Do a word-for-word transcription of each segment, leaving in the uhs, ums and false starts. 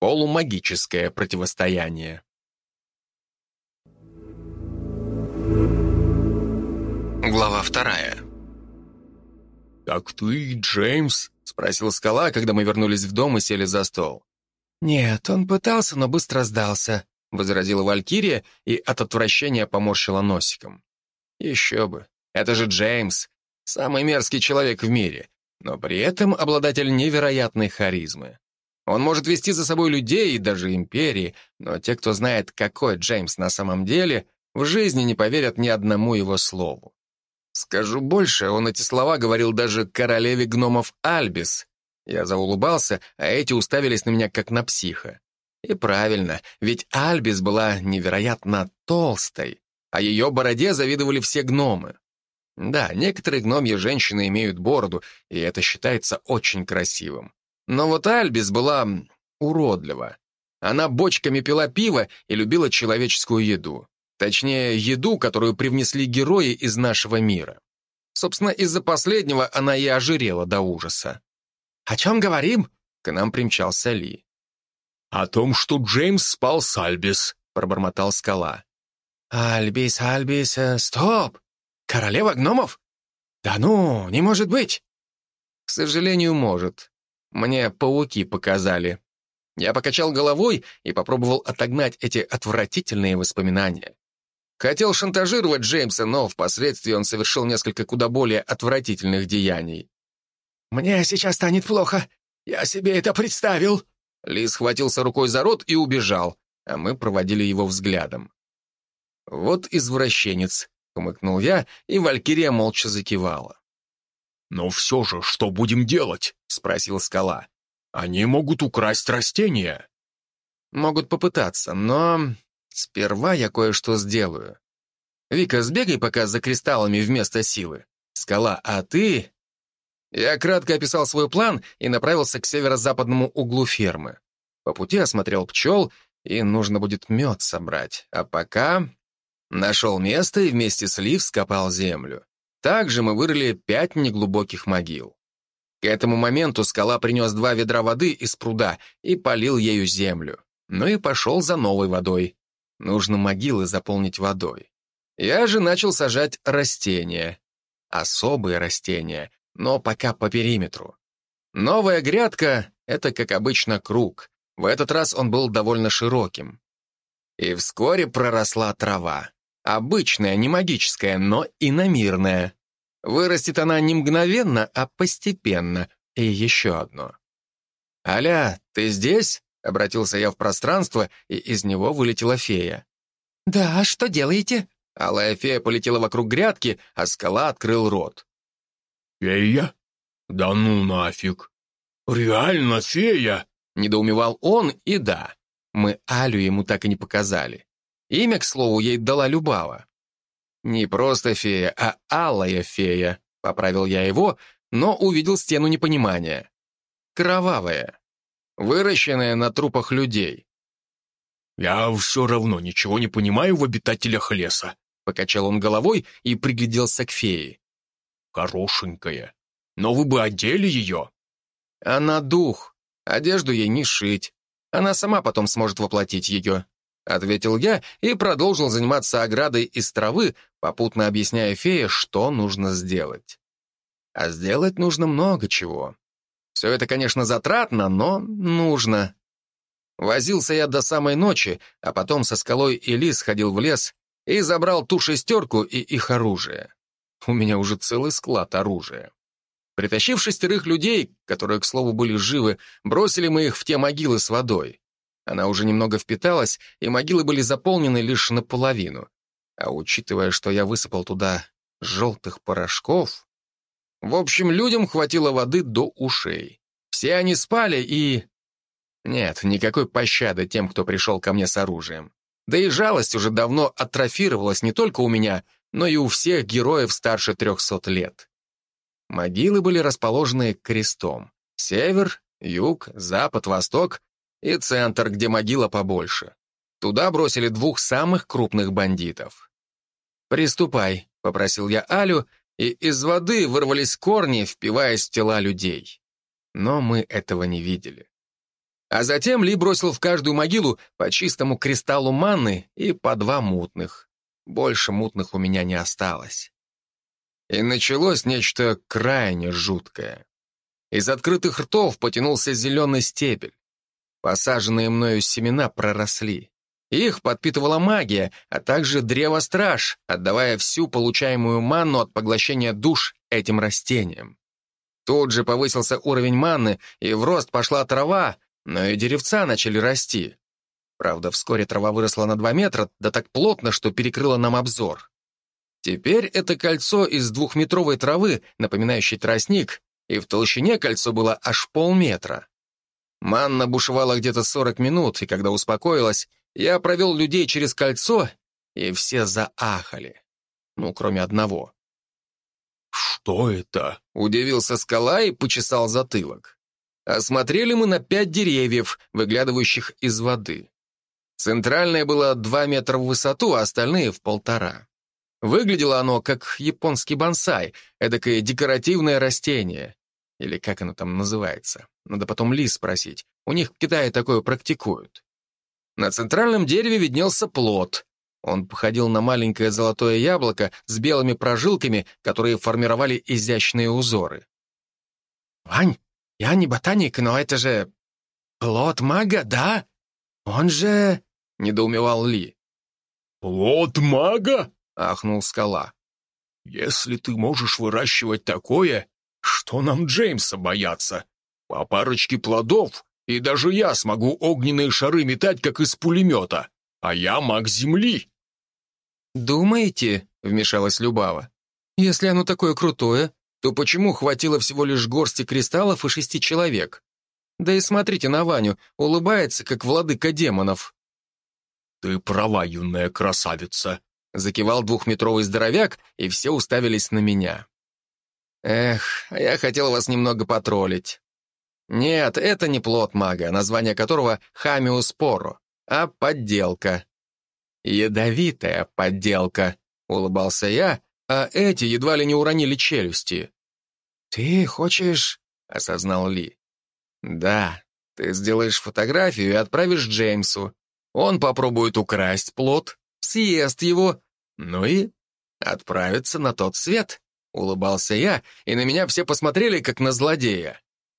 полумагическое противостояние. Глава вторая. «Так ты, Джеймс?» — спросил Скала, когда мы вернулись в дом и сели за стол. «Нет, он пытался, но быстро сдался», — возразила Валькирия и от отвращения поморщила носиком. «Еще бы, это же Джеймс, самый мерзкий человек в мире, но при этом обладатель невероятной харизмы. Он может вести за собой людей и даже империи, но те, кто знает, какой Джеймс на самом деле, в жизни не поверят ни одному его слову. Скажу больше, он эти слова говорил даже королеве гномов Альбис. Я заулыбался, а эти уставились на меня как на психа. И правильно, ведь Альбис была невероятно толстой, а ее бороде завидовали все гномы. Да, некоторые гномьи женщины имеют бороду, и это считается очень красивым. Но вот Альбис была уродлива. Она бочками пила пиво и любила человеческую еду. Точнее, еду, которую привнесли герои из нашего мира. Собственно, из-за последнего она и ожирела до ужаса. «О чем говорим?» — к нам примчался Ли. «О том, что Джеймс спал с Альбис», — пробормотал Скала. «Альбис, Альбис, э, стоп! Королева гномов? Да ну, не может быть!» «К сожалению, может. Мне пауки показали». Я покачал головой и попробовал отогнать эти отвратительные воспоминания. Хотел шантажировать Джеймса, но впоследствии он совершил несколько куда более отвратительных деяний. «Мне сейчас станет плохо. Я себе это представил». Ли схватился рукой за рот и убежал, а мы проводили его взглядом. «Вот извращенец», — хмыкнул я, и Валькирия молча закивала. «Но все же, что будем делать?» — спросил Скала. «Они могут украсть растения». «Могут попытаться, но сперва я кое-что сделаю. Вика, сбегай пока за кристаллами вместо силы. Скала, а ты...» Я кратко описал свой план и направился к северо-западному углу фермы. По пути осмотрел пчел, и нужно будет мед собрать. А пока нашел место и вместе с Лив скопал землю. Также мы вырыли пять неглубоких могил. К этому моменту Скала принес два ведра воды из пруда и полил ею землю. Ну и пошел за новой водой. Нужно могилы заполнить водой. Я же начал сажать растения. Особые растения, но пока по периметру. Новая грядка — это, как обычно, круг. В этот раз он был довольно широким. И вскоре проросла трава. Обычная, не магическая, но иномирная. Вырастет она не мгновенно, а постепенно. И еще одно. «Аля, ты здесь?» — обратился я в пространство, и из него вылетела фея. «Да, что делаете?» Алая фея полетела вокруг грядки, а Скала открыл рот. «Фея? Да ну нафиг! Реально фея?» — недоумевал он, и да, мы Алю ему так и не показали. Имя, к слову, ей дала Любава. «Не просто фея, а алая фея», — поправил я его, но увидел стену непонимания. Кровавая, выращенная на трупах людей. «Я все равно ничего не понимаю в обитателях леса», — покачал он головой и пригляделся к фее. «Хорошенькая. Но вы бы одели ее». «Она дух. Одежду ей не шить. Она сама потом сможет воплотить ее», — ответил я и продолжил заниматься оградой из травы, попутно объясняя фее, что нужно сделать. А сделать нужно много чего. Все это, конечно, затратно, но нужно. Возился я до самой ночи, а потом со Скалой и Ли сходил в лес и забрал ту шестерку и их оружие. У меня уже целый склад оружия. Притащив шестерых людей, которые, к слову, были живы, бросили мы их в те могилы с водой. Она уже немного впиталась, и могилы были заполнены лишь наполовину. А учитывая, что я высыпал туда желтых порошков... В общем, людям хватило воды до ушей. Все они спали и... Нет, никакой пощады тем, кто пришел ко мне с оружием. Да и жалость уже давно атрофировалась не только у меня, но и у всех героев старше трехсот лет. Могилы были расположены крестом. Север, юг, запад, восток и центр, где могила побольше. Туда бросили двух самых крупных бандитов. «Приступай», — попросил я Алю, и из воды вырвались корни, впиваясь в тела людей. Но мы этого не видели. А затем Ли бросил в каждую могилу по чистому кристаллу манны и по два мутных. Больше мутных у меня не осталось. И началось нечто крайне жуткое. Из открытых ртов потянулся зеленый стебель. Посаженные мною семена проросли. Их подпитывала магия, а также древо-страж, отдавая всю получаемую манну от поглощения душ этим растениям. Тут же повысился уровень манны, и в рост пошла трава, но и деревца начали расти. Правда, вскоре трава выросла на два метра, да так плотно, что перекрыла нам обзор. Теперь это кольцо из двухметровой травы, напоминающей тростник, и в толщине кольцо было аж полметра. Манна бушевала где-то сорок минут, и когда успокоилась, я провел людей через кольцо, и все заахали. Ну, кроме одного. «Что это?» — удивился Скала и почесал затылок. Осмотрели мы на пять деревьев, выглядывающих из воды. Центральное было два метра в высоту, а остальные — в полтора. Выглядело оно как японский бонсай, эдакое декоративное растение. Или как оно там называется. Надо потом Ли спросить. У них в Китае такое практикуют. На центральном дереве виднелся плод. Он походил на маленькое золотое яблоко с белыми прожилками, которые формировали изящные узоры. «Вань, я не ботаник, но это же плод мага, да? Он же...» — недоумевал Ли. «Плод мага?» — ахнул Скала. «Если ты можешь выращивать такое, что нам Джеймса бояться? По парочке плодов, и даже я смогу огненные шары метать, как из пулемета, а я маг земли». «Думаете?» — вмешалась Любава. «Если оно такое крутое, то почему хватило всего лишь горсти кристаллов и шести человек? Да и смотрите на Ваню, улыбается, как владыка демонов». «Ты права, юная красавица», — закивал двухметровый здоровяк, и все уставились на меня. «Эх, а я хотел вас немного потроллить. Нет, это не плод мага, название которого Хамиус Поро, а подделка. Ядовитая подделка», — улыбался я, а эти едва ли не уронили челюсти. «Ты хочешь...» — осознал Ли. «Да, ты сделаешь фотографию и отправишь Джеймсу. Он попробует украсть плод, съест его, ну и отправится на тот свет», — улыбался я, и на меня все посмотрели, как на злодея.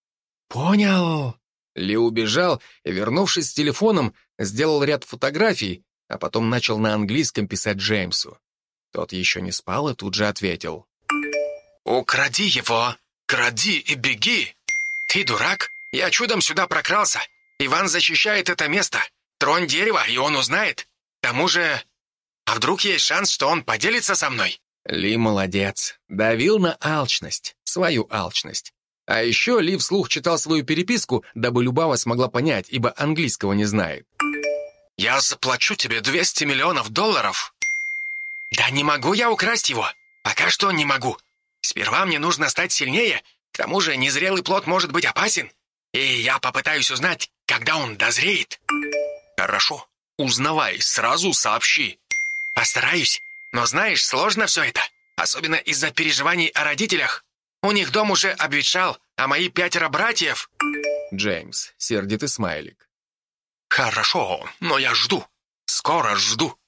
«Понял». Ли убежал и, вернувшись с телефоном, сделал ряд фотографий, а потом начал на английском писать Джеймсу. Тот еще не спал и тут же ответил. «Укради его! Кради и беги! Ты дурак? Я чудом сюда прокрался. Иван защищает это место. Тронь дерево, и он узнает. К тому же... А вдруг есть шанс, что он поделится со мной?» Ли молодец. Давил на алчность. Свою алчность. А еще Ли вслух читал свою переписку, дабы Любава смогла понять, ибо английского не знает. «Я заплачу тебе двести миллионов долларов». «Да не могу я украсть его. Пока что не могу. Сперва мне нужно стать сильнее. К тому же незрелый плод может быть опасен. И я попытаюсь узнать, когда он дозреет». «Хорошо. Узнавай, сразу сообщи». «Постараюсь. Но знаешь, сложно все это. Особенно из-за переживаний о родителях. У них дом уже обветшал, а мои пятеро братьев...» Джеймс, сердитый смайлик. «Хорошо, но я жду. Скоро жду».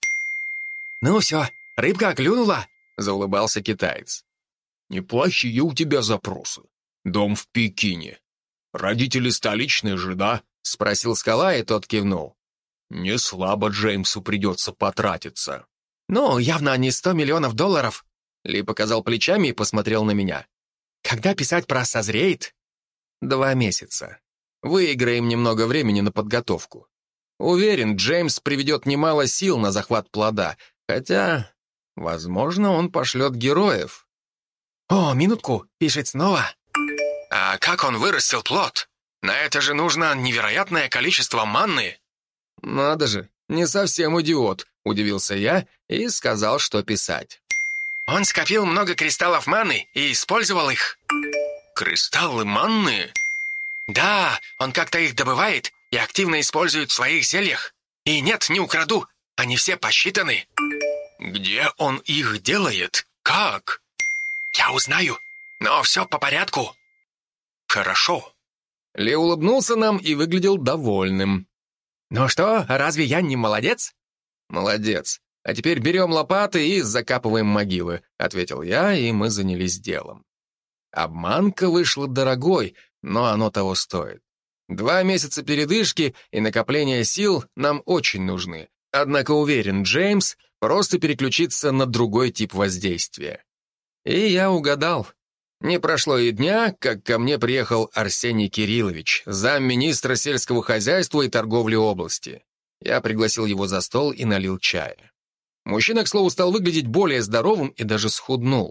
«Ну все, рыбка клюнула», — заулыбался китаец. «Неплохие у тебя запросы. Дом в Пекине. Родители столичные же, да?» — спросил Скала, и тот кивнул. «Не слабо Джеймсу придется потратиться». «Ну, явно не сто миллионов долларов». Ли показал плечами и посмотрел на меня. «Когда писать про созреет?» «Два месяца. Выиграем немного времени на подготовку. Уверен, Джеймс приведет немало сил на захват плода, хотя, возможно, он пошлет героев». «О, минутку, пишет снова». «А как он вырастил плод? На это же нужно невероятное количество манны». «Надо же, не совсем идиот», — удивился я и сказал, что писать. «Он скопил много кристаллов манны и использовал их». «Кристаллы манны?» «Да, он как-то их добывает и активно использует в своих зельях. И нет, не украду, они все посчитаны». «Где он их делает? Как?» «Я узнаю, но все по порядку». «Хорошо». Ли улыбнулся нам и выглядел довольным. «Ну что, разве я не молодец?» «Молодец. А теперь берем лопаты и закапываем могилы», — ответил я, и мы занялись делом. Обманка вышла дорогой, но оно того стоит. Два месяца передышки и накопления сил нам очень нужны. Однако, уверен, Джеймс просто переключится на другой тип воздействия. И я угадал. Не прошло и дня, как ко мне приехал Арсений Кириллович, замминистра сельского хозяйства и торговли области. Я пригласил его за стол и налил чая. Мужчина, к слову, стал выглядеть более здоровым и даже схуднул.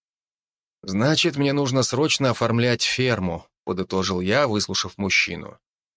«Значит, мне нужно срочно оформлять ферму», — подытожил я, выслушав мужчину.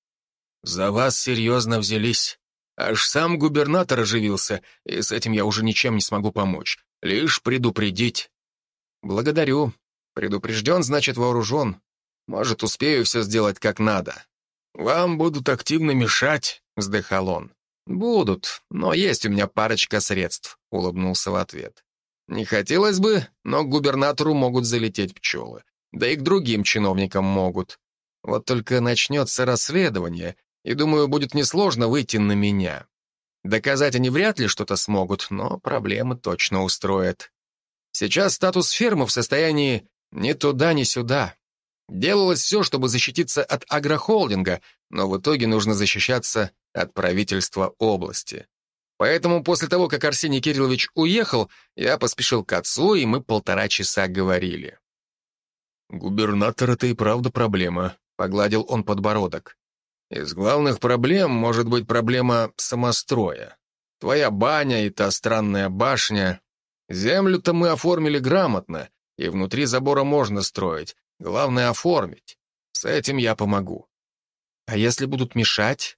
«За вас серьезно взялись. Аж сам губернатор оживился, и с этим я уже ничем не смогу помочь. Лишь предупредить». «Благодарю. Предупрежден, значит вооружен. Может, успею все сделать как надо». «Вам будут активно мешать», — вздыхал он. «Будут, но есть у меня парочка средств», — улыбнулся в ответ. «Не хотелось бы, но к губернатору могут залететь пчелы. Да и к другим чиновникам могут. Вот только начнется расследование, и, думаю, будет несложно выйти на меня. Доказать они вряд ли что-то смогут, но проблемы точно устроят. Сейчас статус фермы в состоянии ни туда, ни сюда. Делалось все, чтобы защититься от агрохолдинга, но в итоге нужно защищаться от правительства области. Поэтому после того, как Арсений Кириллович уехал, я поспешил к отцу, и мы полтора часа говорили. «Губернатор — это и правда проблема», — погладил он подбородок. «Из главных проблем может быть проблема самостроя. Твоя баня и та странная башня. Землю-то мы оформили грамотно, и внутри забора можно строить. Главное — оформить. С этим я помогу». «А если будут мешать?»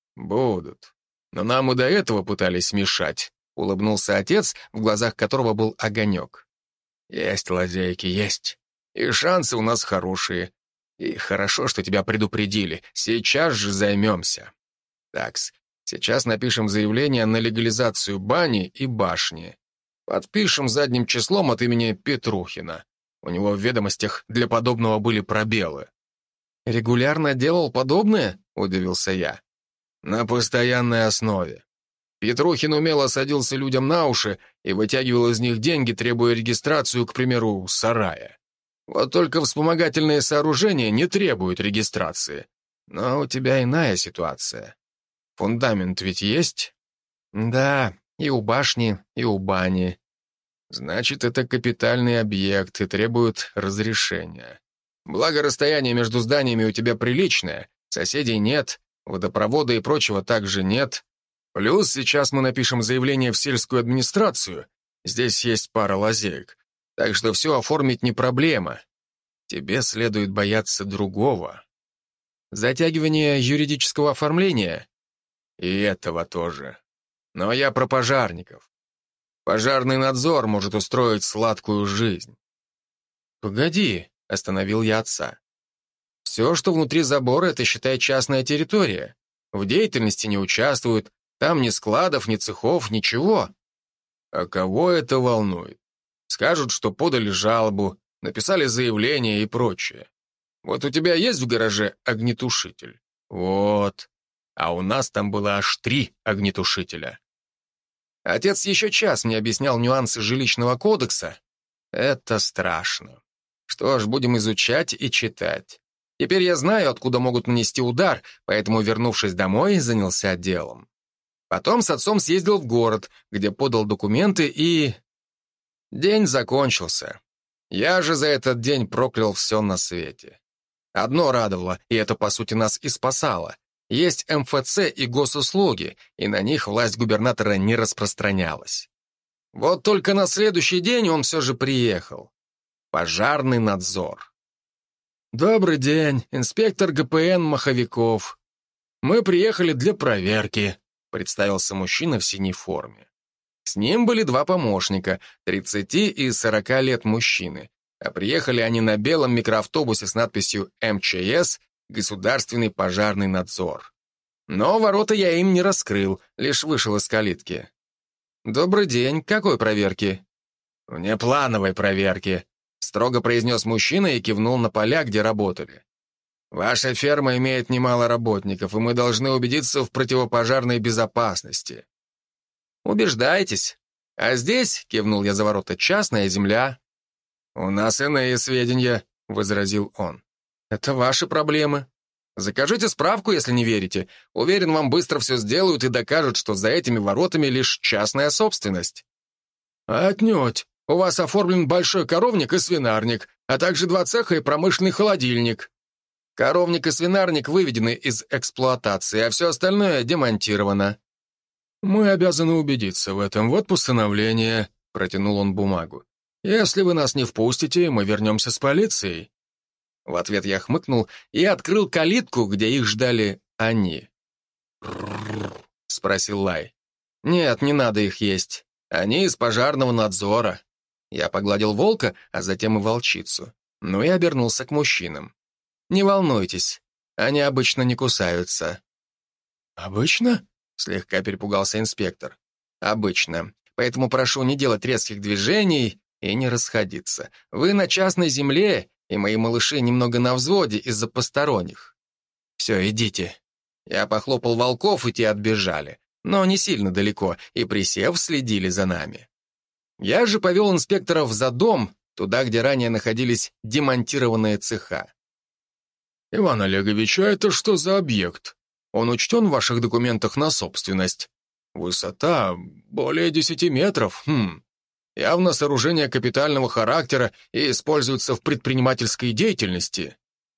«Будут. Но нам и до этого пытались мешать», — улыбнулся отец, в глазах которого был огонек. «Есть лазейки, есть. И шансы у нас хорошие. И хорошо, что тебя предупредили. Сейчас же займемся. Такс, сейчас напишем заявление на легализацию бани и башни. Подпишем задним числом от имени Петрухина. У него в ведомостях для подобного были пробелы». «Регулярно делал подобное?» — удивился я. «На постоянной основе. Петрухин умело садился людям на уши и вытягивал из них деньги, требуя регистрацию, к примеру, сарая. Вот только вспомогательные сооружения не требуют регистрации. Но у тебя иная ситуация. Фундамент ведь есть?» «Да, и у башни, и у бани». «Значит, это капитальный объект и требует разрешения. Благо, расстояние между зданиями у тебя приличное, соседей нет, водопровода и прочего также нет. Плюс сейчас мы напишем заявление в сельскую администрацию. Здесь есть пара лазеек. Так что все оформить не проблема. Тебе следует бояться другого. Затягивание юридического оформления? И этого тоже. Но я про пожарников. Пожарный надзор может устроить сладкую жизнь». «Погоди», — остановил я отца. «Все, что внутри забора, это, считай, частная территория. В деятельности не участвуют, там ни складов, ни цехов, ничего». «А кого это волнует? Скажут, что подали жалобу, написали заявление и прочее. Вот у тебя есть в гараже огнетушитель? Вот. А у нас там было аж три огнетушителя». Отец еще час мне объяснял нюансы жилищного кодекса. Это страшно. Что ж, будем изучать и читать. Теперь я знаю, откуда могут нанести удар, поэтому, вернувшись домой, занялся делом. Потом с отцом съездил в город, где подал документы, и... День закончился. Я же за этот день проклял все на свете. Одно радовало, и это, по сути, нас и спасало. Есть эм эф цэ и госуслуги, и на них власть губернатора не распространялась. Вот только на следующий день он все же приехал. Пожарный надзор. «Добрый день, инспектор гэ пэ эн Маховиков. Мы приехали для проверки», — представился мужчина в синей форме. С ним были два помощника, тридцати и сорока лет мужчины, а приехали они на белом микроавтобусе с надписью эм че эс «Государственный пожарный надзор». Но ворота я им не раскрыл, лишь вышел из калитки. «Добрый день, какой проверки?» «Внеплановой проверки», — строго произнес мужчина и кивнул на поля, где работали. Ваша ферма имеет немало работников, и мы должны убедиться в противопожарной безопасности. Убеждайтесь. А здесь, кивнул я за ворота, частная земля. У нас иные сведения, возразил он. Это ваши проблемы. Закажите справку, если не верите. Уверен, вам быстро все сделают и докажут, что за этими воротами лишь частная собственность. Отнюдь. У вас оформлен большой коровник и свинарник, а также два цеха и промышленный холодильник. Коровник и свинарник выведены из эксплуатации, а все остальное демонтировано. Мы обязаны убедиться в этом. Вот постановление. Протянул он бумагу. Если вы нас не впустите, мы вернемся с полицией. В ответ я хмыкнул и открыл калитку, где их ждали они. «Рррр», — спросил Лай. «Нет, не надо их есть. Они из пожарного надзора». Я погладил волка, а затем и волчицу. Ну и обернулся к мужчинам. «Не волнуйтесь, они обычно не кусаются». «Обычно?» — слегка перепугался инспектор. «Обычно. Поэтому прошу не делать резких движений и не расходиться. Вы на частной земле, и мои малыши немного на взводе из-за посторонних. Все, идите». Я похлопал волков, и те отбежали, но не сильно далеко, и, присев, следили за нами. Я же повел инспекторов за дом, туда, где ранее находились демонтированные цеха. «Иван Олегович, а это что за объект? Он учтен в ваших документах на собственность? Высота более десяти метров. Хм. Явно сооружение капитального характера и используется в предпринимательской деятельности».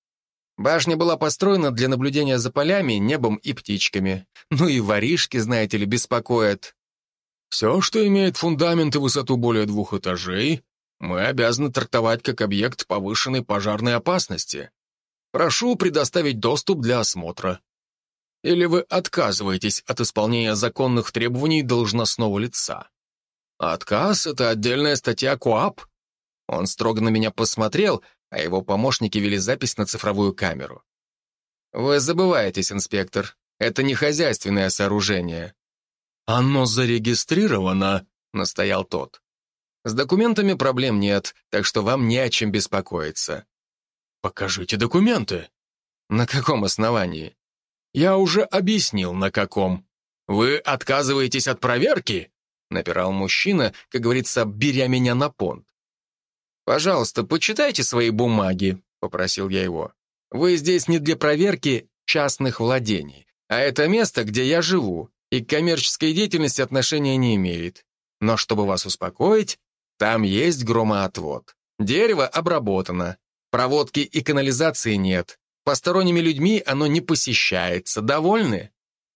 Башня была построена для наблюдения за полями, небом и птичками. Ну и воришки, знаете ли, беспокоят. «Все, что имеет фундамент и высоту более двух этажей, мы обязаны трактовать как объект повышенной пожарной опасности. Прошу предоставить доступ для осмотра. Или вы отказываетесь от исполнения законных требований должностного лица? Отказ — это отдельная статья КоАП». Он строго на меня посмотрел, а его помощники вели запись на цифровую камеру. «Вы забываетесь, инспектор. Это не хозяйственное сооружение». «Оно зарегистрировано», — настоял тот. «С документами проблем нет, так что вам не о чем беспокоиться». «Покажите документы». «На каком основании?» «Я уже объяснил, на каком. Вы отказываетесь от проверки?» — напирал мужчина, как говорится, беря меня на понт. «Пожалуйста, почитайте свои бумаги», — попросил я его. «Вы здесь не для проверки частных владений, а это место, где я живу, и к коммерческой деятельности отношения не имеет. Но чтобы вас успокоить, там есть громоотвод. Дерево обработано. Проводки и канализации нет. Посторонними людьми оно не посещается. Довольны?»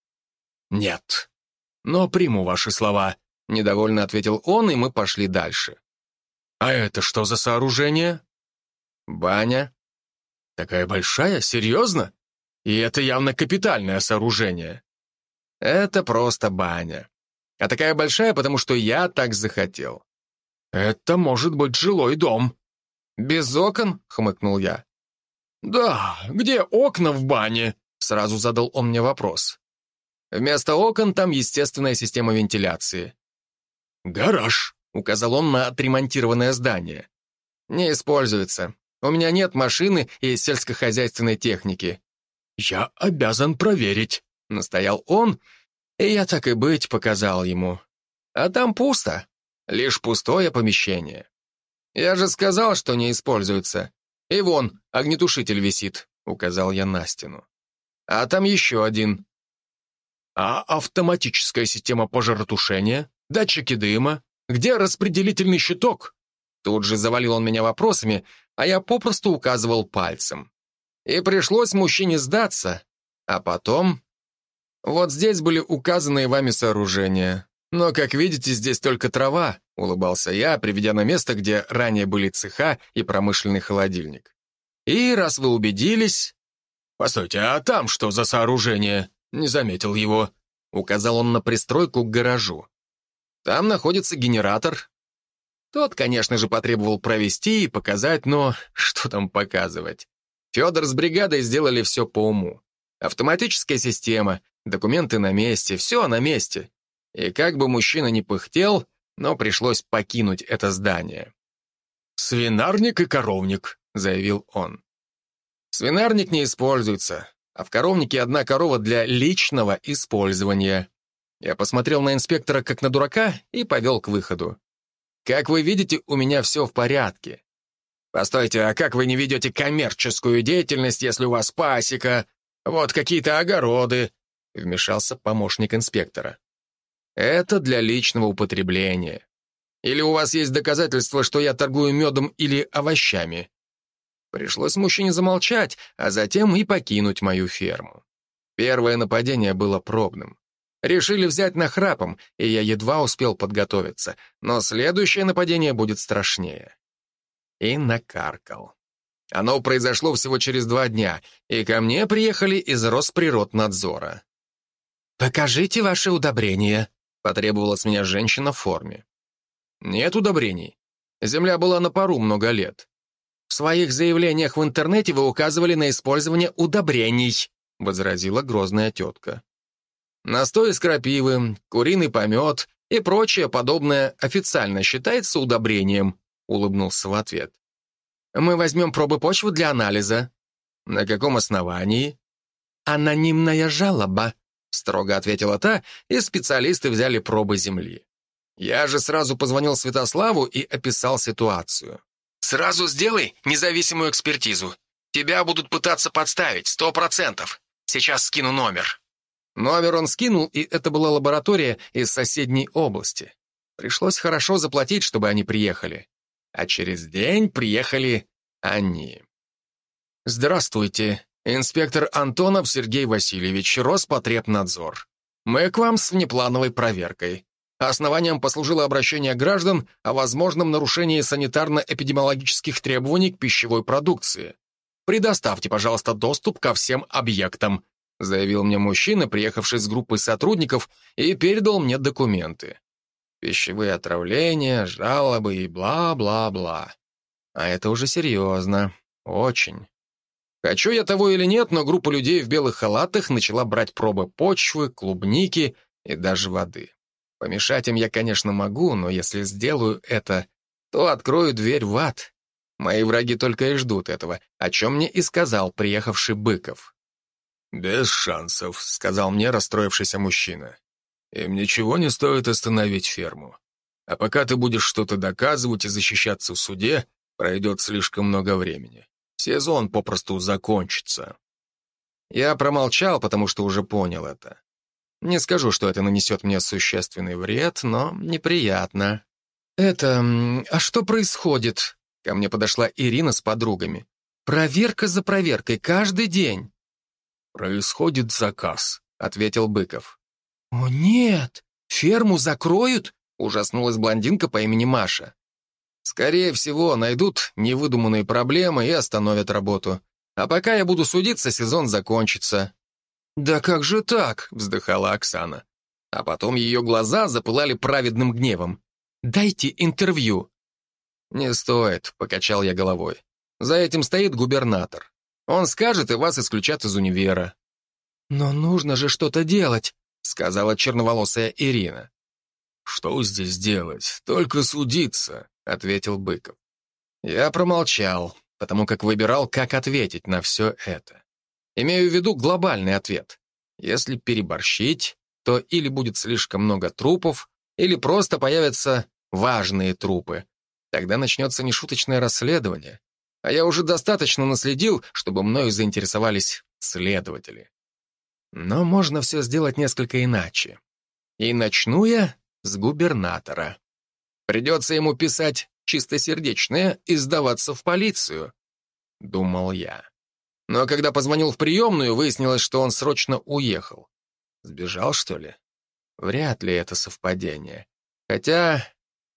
«Нет. Но приму ваши слова», — недовольно ответил он, и мы пошли дальше. «А это что за сооружение?» «Баня». «Такая большая? Серьезно? И это явно капитальное сооружение». «Это просто баня. А такая большая, потому что я так захотел». «Это может быть жилой дом». «Без окон?» — хмыкнул я. «Да, где окна в бане?» — сразу задал он мне вопрос. «Вместо окон там естественная система вентиляции». «Гараж», — указал он на отремонтированное здание. «Не используется. У меня нет машины и сельскохозяйственной техники». «Я обязан проверить», — настоял он, и я, так и быть, показал ему. А там пусто. Лишь пустое помещение. «Я же сказал, что не используется. И вон, огнетушитель висит», — указал я на стену. «А там еще один». «А автоматическая система пожаротушения? Датчики дыма? Где распределительный щиток?» Тут же завалил он меня вопросами, а я попросту указывал пальцем. И пришлось мужчине сдаться. А потом... Вот здесь были указанные вами сооружения. Но, как видите, здесь только трава, улыбался я, приведя на место, где ранее были цеха и промышленный холодильник. И раз вы убедились... «Постойте, а там что за сооружение?» Не заметил его. Указал он на пристройку к гаражу. Там находится генератор. Тот, конечно же, потребовал провести и показать, но что там показывать? Федор с бригадой сделали все по уму. Автоматическая система, документы на месте, все на месте. И как бы мужчина ни пыхтел, но пришлось покинуть это здание. «Свинарник и коровник», — заявил он. Свинарник не используется, а в коровнике одна корова для личного использования. Я посмотрел на инспектора как на дурака и повел к выходу. Как вы видите, у меня все в порядке. Постойте, а как вы не ведете коммерческую деятельность, если у вас пасека, вот какие-то огороды? Вмешался помощник инспектора. Это для личного употребления. Или у вас есть доказательства, что я торгую медом или овощами? Пришлось мужчине замолчать, а затем и покинуть мою ферму. Первое нападение было пробным. Решили взять нахрапом, и я едва успел подготовиться, но следующее нападение будет страшнее. И накаркал. Оно произошло всего через два дня, и ко мне приехали из Росприроднадзора. «Покажите ваши удобрения», — потребовала с меня женщина в форме. «Нет удобрений. Земля была на пару много лет. В своих заявлениях в интернете вы указывали на использование удобрений», — возразила грозная тетка. «Настой из крапивы, куриный помет и прочее подобное официально считается удобрением», — улыбнулся в ответ. «Мы возьмем пробы почвы для анализа». «На каком основании?» «Анонимная жалоба», — строго ответила та, и специалисты взяли пробы земли. Я же сразу позвонил Святославу и описал ситуацию. «Сразу сделай независимую экспертизу. Тебя будут пытаться подставить, сто процентов. Сейчас скину номер». Номер он скинул, и это была лаборатория из соседней области. Пришлось хорошо заплатить, чтобы они приехали. А через день приехали они. «Здравствуйте, инспектор Антонов Сергей Васильевич, Роспотребнадзор. Мы к вам с внеплановой проверкой. Основанием послужило обращение граждан о возможном нарушении санитарно-эпидемиологических требований к пищевой продукции. Предоставьте, пожалуйста, доступ ко всем объектам», заявил мне мужчина, приехавший с группой сотрудников, и передал мне документы. Пищевые отравления, жалобы и бла-бла-бла. А это уже серьезно. Очень. Хочу я того или нет, но группа людей в белых халатах начала брать пробы почвы, клубники и даже воды. Помешать им я, конечно, могу, но если сделаю это, то открою дверь в ад. Мои враги только и ждут этого, о чем мне и сказал приехавший Быков. «Без шансов», — сказал мне расстроившийся мужчина. «Им ничего не стоит остановить ферму. А пока ты будешь что-то доказывать и защищаться в суде, пройдет слишком много времени. Сезон попросту закончится». Я промолчал, потому что уже понял это. Не скажу, что это нанесет мне существенный вред, но неприятно. «Это... а что происходит?» Ко мне подошла Ирина с подругами. «Проверка за проверкой, каждый день». «Происходит заказ», — ответил Быков. «О, нет! Ферму закроют?» — ужаснулась блондинка по имени Маша. «Скорее всего, найдут невыдуманные проблемы и остановят работу. А пока я буду судиться, сезон закончится». «Да как же так?» — вздыхала Оксана. А потом ее глаза запылали праведным гневом. «Дайте интервью». «Не стоит», — покачал я головой. «За этим стоит губернатор. Он скажет, и вас исключат из универа». «Но нужно же что-то делать», — сказала черноволосая Ирина. «Что здесь делать? Только судиться», — ответил Быков. Я промолчал, потому как выбирал, как ответить на все это. Имею в виду глобальный ответ. Если переборщить, то или будет слишком много трупов, или просто появятся важные трупы. Тогда начнется нешуточное расследование. А я уже достаточно наследил, чтобы мною заинтересовались следователи. Но можно все сделать несколько иначе. И начну я с губернатора. Придется ему писать чистосердечное и сдаваться в полицию, думал я. Но когда позвонил в приемную, выяснилось, что он срочно уехал. Сбежал, что ли? Вряд ли это совпадение. Хотя...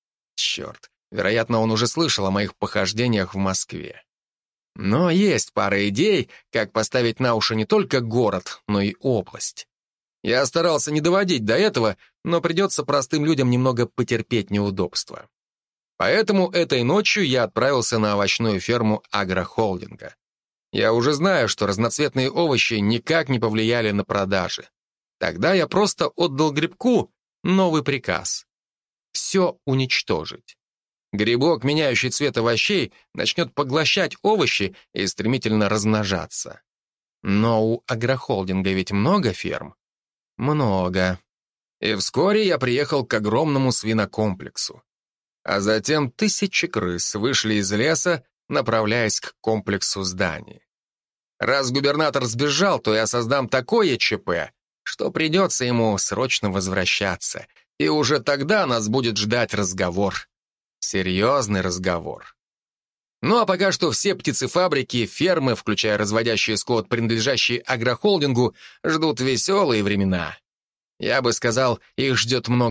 Черт, вероятно, он уже слышал о моих похождениях в Москве. Но есть пара идей, как поставить на уши не только город, но и область. Я старался не доводить до этого, но придется простым людям немного потерпеть неудобства. Поэтому этой ночью я отправился на овощную ферму агрохолдинга. Я уже знаю, что разноцветные овощи никак не повлияли на продажи. Тогда я просто отдал Грибку новый приказ. Все уничтожить. Грибок, меняющий цвет овощей, начнет поглощать овощи и стремительно размножаться. Но у агрохолдинга ведь много ферм? Много. И вскоре я приехал к огромному свинокомплексу. А затем тысячи крыс вышли из леса, направляясь к комплексу зданий. Раз губернатор сбежал, то я создам такое ЧП, что придется ему срочно возвращаться. И уже тогда нас будет ждать разговор. Серьезный разговор. Ну а пока что все птицефабрики, фермы, включая разводящие скот, принадлежащие агрохолдингу, ждут веселые времена. Я бы сказал, их ждет много